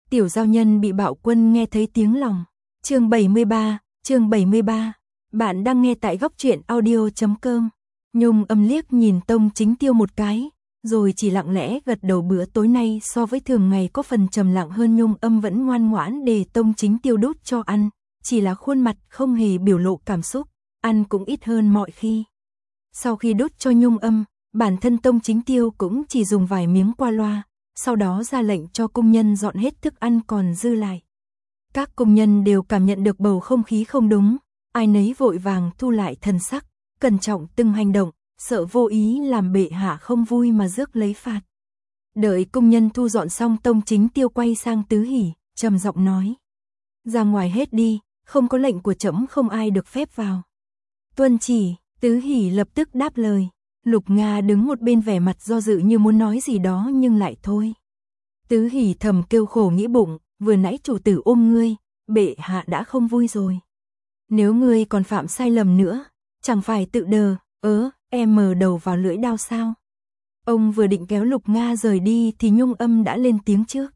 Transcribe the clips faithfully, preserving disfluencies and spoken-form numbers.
Tiểu giao nhân bị bạo quân nghe thấy tiếng lòng. Chương bảy mươi ba, chương bảy mươi ba. Bạn đang nghe tại góc truyện audio chấm com. Nhung Âm liếc nhìn Tông Chính Tiêu một cái, rồi chỉ lặng lẽ gật đầu. Bữa tối nay so với thường ngày có phần trầm lặng hơn. Nhung Âm vẫn ngoan ngoãn để Tông Chính Tiêu đút cho ăn, chỉ là khuôn mặt không hề biểu lộ cảm xúc, ăn cũng ít hơn mọi khi. Sau khi đút cho Nhung Âm, bản thân Tông Chính Tiêu cũng chỉ dùng vài miếng qua loa, sau đó ra lệnh cho công nhân dọn hết thức ăn còn dư lại. Các công nhân đều cảm nhận được bầu không khí không đúng, ai nấy vội vàng thu lại thần sắc, cẩn trọng từng hành động, sợ vô ý làm bệ hạ không vui mà rước lấy phạt. Đợi công nhân thu dọn xong, Tông Chính Tiêu quay sang Tứ Hỷ, trầm giọng nói: "Ra ngoài hết đi, không có lệnh của trẫm không ai được phép vào." "Tuân chỉ." Tứ Hỷ lập tức đáp lời. Lục Nga đứng một bên vẻ mặt do dự như muốn nói gì đó nhưng lại thôi. Tứ Hỷ thầm kêu khổ nghĩ bụng, vừa nãy chủ tử ôm ngươi, bệ hạ đã không vui rồi. Nếu ngươi còn phạm sai lầm nữa, chẳng phải tự đờ, ớ, em mờ đầu vào lưỡi đao sao? Ông vừa định kéo Lục Nga rời đi thì Nhung Âm đã lên tiếng trước.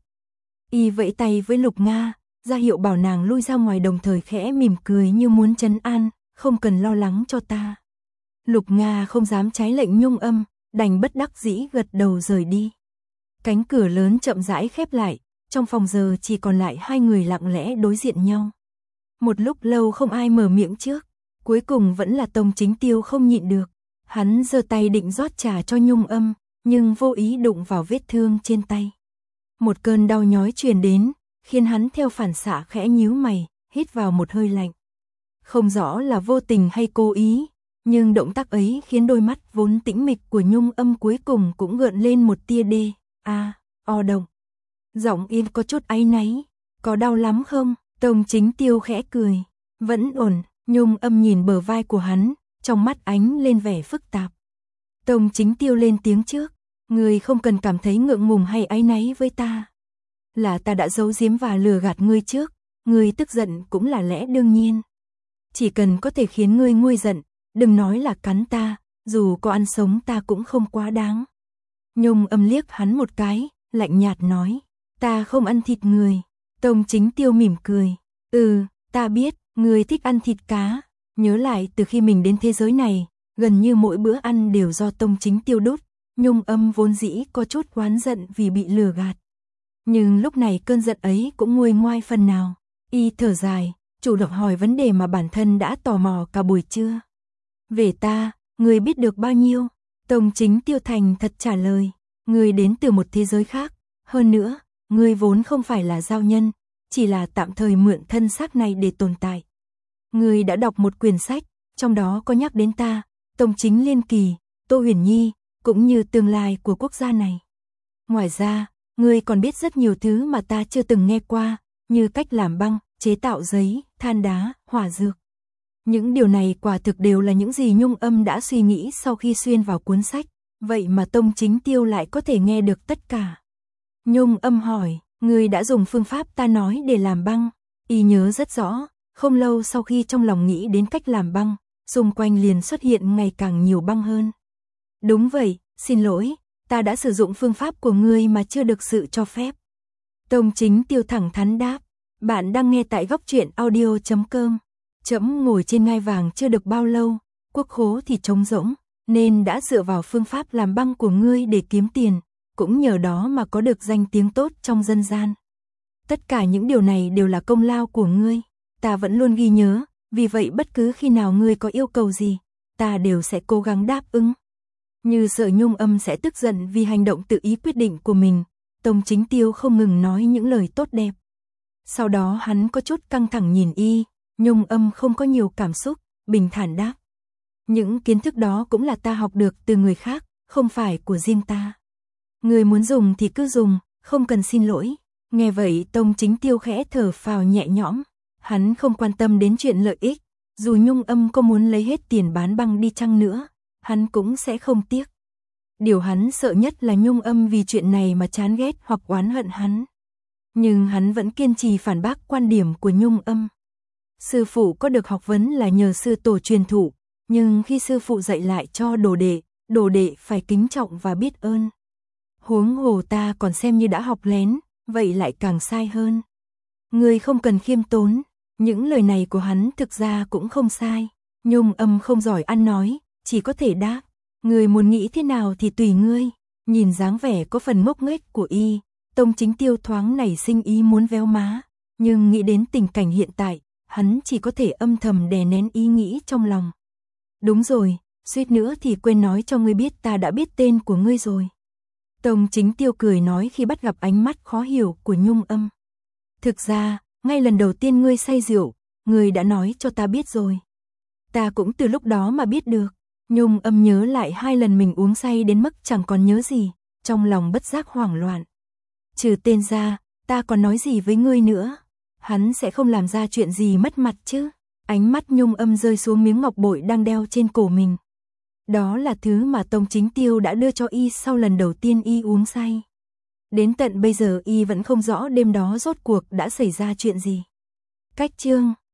Y vẫy tay với Lục Nga, ra hiệu bảo nàng lui ra ngoài, đồng thời khẽ mỉm cười như muốn trấn an, không cần lo lắng cho ta. Lục Nga không dám trái lệnh Nhung Âm, đành bất đắc dĩ gật đầu rời đi. Cánh cửa lớn chậm rãi khép lại, trong phòng giờ chỉ còn lại hai người lặng lẽ đối diện nhau. Một lúc lâu không ai mở miệng trước, cuối cùng vẫn là Tông Chính Tiêu không nhịn được. Hắn giơ tay định rót trà cho Nhung Âm, nhưng vô ý đụng vào vết thương trên tay. Một cơn đau nhói truyền đến, khiến hắn theo phản xạ khẽ nhíu mày, hít vào một hơi lạnh. Không rõ là vô tình hay cố ý, nhưng động tác ấy khiến đôi mắt vốn tĩnh mịch của Nhung Âm cuối cùng cũng gợn lên một tia đê, a, o động. Giọng yên có chút áy náy. "Có đau lắm không?" Tông Chính Tiêu khẽ cười. "Vẫn ổn." Nhung Âm nhìn bờ vai của hắn, trong mắt ánh lên vẻ phức tạp. Tông Chính Tiêu lên tiếng trước: "Ngươi không cần cảm thấy ngượng ngùng hay áy náy với ta. Là ta đã giấu giếm và lừa gạt ngươi trước, ngươi tức giận cũng là lẽ đương nhiên. Chỉ cần có thể khiến ngươi nguôi giận, đừng nói là cắn ta, dù có ăn sống ta cũng không quá đáng." Nhung Âm liếc hắn một cái, lạnh nhạt nói: "Ta không ăn thịt người." Tông Chính Tiêu mỉm cười: "Ừ, ta biết, ngươi thích ăn thịt cá." Nhớ lại từ khi mình đến thế giới này, gần như mỗi bữa ăn đều do Tông Chính Tiêu đút, Nhung Âm vốn dĩ có chút oán giận vì bị lừa gạt. Nhưng lúc này cơn giận ấy cũng nguôi ngoai phần nào, y thở dài, chủ động hỏi vấn đề mà bản thân đã tò mò cả buổi trưa. "Về ta, ngươi biết được bao nhiêu?" Tông Chính Tiêu thành thật trả lời: "Ngươi đến từ một thế giới khác, hơn nữa, ngươi vốn không phải là giao nhân, chỉ là tạm thời mượn thân xác này để tồn tại. Ngươi đã đọc một quyển sách, trong đó có nhắc đến ta, Tông Chính Liên Kỳ, Tô Huyền Nhi, cũng như tương lai của quốc gia này. Ngoài ra, ngươi còn biết rất nhiều thứ mà ta chưa từng nghe qua, như cách làm băng, chế tạo giấy, than đá, hỏa dược." Những điều này quả thực đều là những gì Nhung Âm đã suy nghĩ sau khi xuyên vào cuốn sách, vậy mà Tông Chính Tiêu lại có thể nghe được tất cả. Nhung Âm hỏi: "Ngươi đã dùng phương pháp ta nói để làm băng?" Y nhớ rất rõ, không lâu sau khi trong lòng nghĩ đến cách làm băng, xung quanh liền xuất hiện ngày càng nhiều băng hơn. "Đúng vậy, xin lỗi, ta đã sử dụng phương pháp của ngươi mà chưa được sự cho phép." Tông Chính Tiêu thẳng thắn đáp. Bạn đang nghe tại góc truyện audio chấm com. "Trẫm ngồi trên ngai vàng chưa được bao lâu, quốc khố thì trống rỗng, nên đã dựa vào phương pháp làm băng của ngươi để kiếm tiền, cũng nhờ đó mà có được danh tiếng tốt trong dân gian. Tất cả những điều này đều là công lao của ngươi, ta vẫn luôn ghi nhớ, vì vậy bất cứ khi nào ngươi có yêu cầu gì, ta đều sẽ cố gắng đáp ứng." Như sợ Nhung Âm sẽ tức giận vì hành động tự ý quyết định của mình, Tông Chính Tiêu không ngừng nói những lời tốt đẹp. Sau đó hắn có chút căng thẳng nhìn y, Nhung Âm không có nhiều cảm xúc, bình thản đáp: "Những kiến thức đó cũng là ta học được từ người khác, không phải của riêng ta. Người muốn dùng thì cứ dùng, không cần xin lỗi." Nghe vậy Tông Chính Tiêu khẽ thở phào nhẹ nhõm, hắn không quan tâm đến chuyện lợi ích, dù Nhung Âm có muốn lấy hết tiền bán băng đi chăng nữa, hắn cũng sẽ không tiếc. Điều hắn sợ nhất là Nhung Âm vì chuyện này mà chán ghét hoặc oán hận hắn. Nhưng hắn vẫn kiên trì phản bác quan điểm của Nhung Âm. Sư phụ có được học vấn là nhờ sư tổ truyền thụ, nhưng khi sư phụ dạy lại cho đồ đệ, đồ đệ phải kính trọng và biết ơn. Huống hồ ta còn xem như đã học lén, vậy lại càng sai hơn. Ngươi không cần khiêm tốn, những lời này của hắn thực ra cũng không sai. Nhung Âm không giỏi ăn nói, chỉ có thể đáp, ngươi muốn nghĩ thế nào thì tùy ngươi. Nhìn dáng vẻ có phần ngốc nghếch của y, Tông Chính Tiêu thoáng nảy sinh ý muốn véo má, nhưng nghĩ đến tình cảnh hiện tại, hắn chỉ có thể âm thầm đè nén ý nghĩ trong lòng. Đúng rồi, suýt nữa thì quên nói cho ngươi biết ta đã biết tên của ngươi rồi. Tông Chính Tiêu cười nói khi bắt gặp ánh mắt khó hiểu của Nhung Âm. Thực ra, ngay lần đầu tiên ngươi say rượu, ngươi đã nói cho ta biết rồi. Ta cũng từ lúc đó mà biết được. Nhung Âm nhớ lại hai lần mình uống say đến mức chẳng còn nhớ gì, trong lòng bất giác hoảng loạn. Trừ tên ra, ta còn nói gì với ngươi nữa? Hắn sẽ không làm ra chuyện gì mất mặt chứ? Ánh mắt Nhung Âm rơi xuống miếng ngọc bội đang đeo trên cổ mình. Đó là thứ mà Tông Chính Tiêu đã đưa cho y sau lần đầu tiên y uống say. Đến tận bây giờ y vẫn không rõ đêm đó rốt cuộc đã xảy ra chuyện gì. Cách chương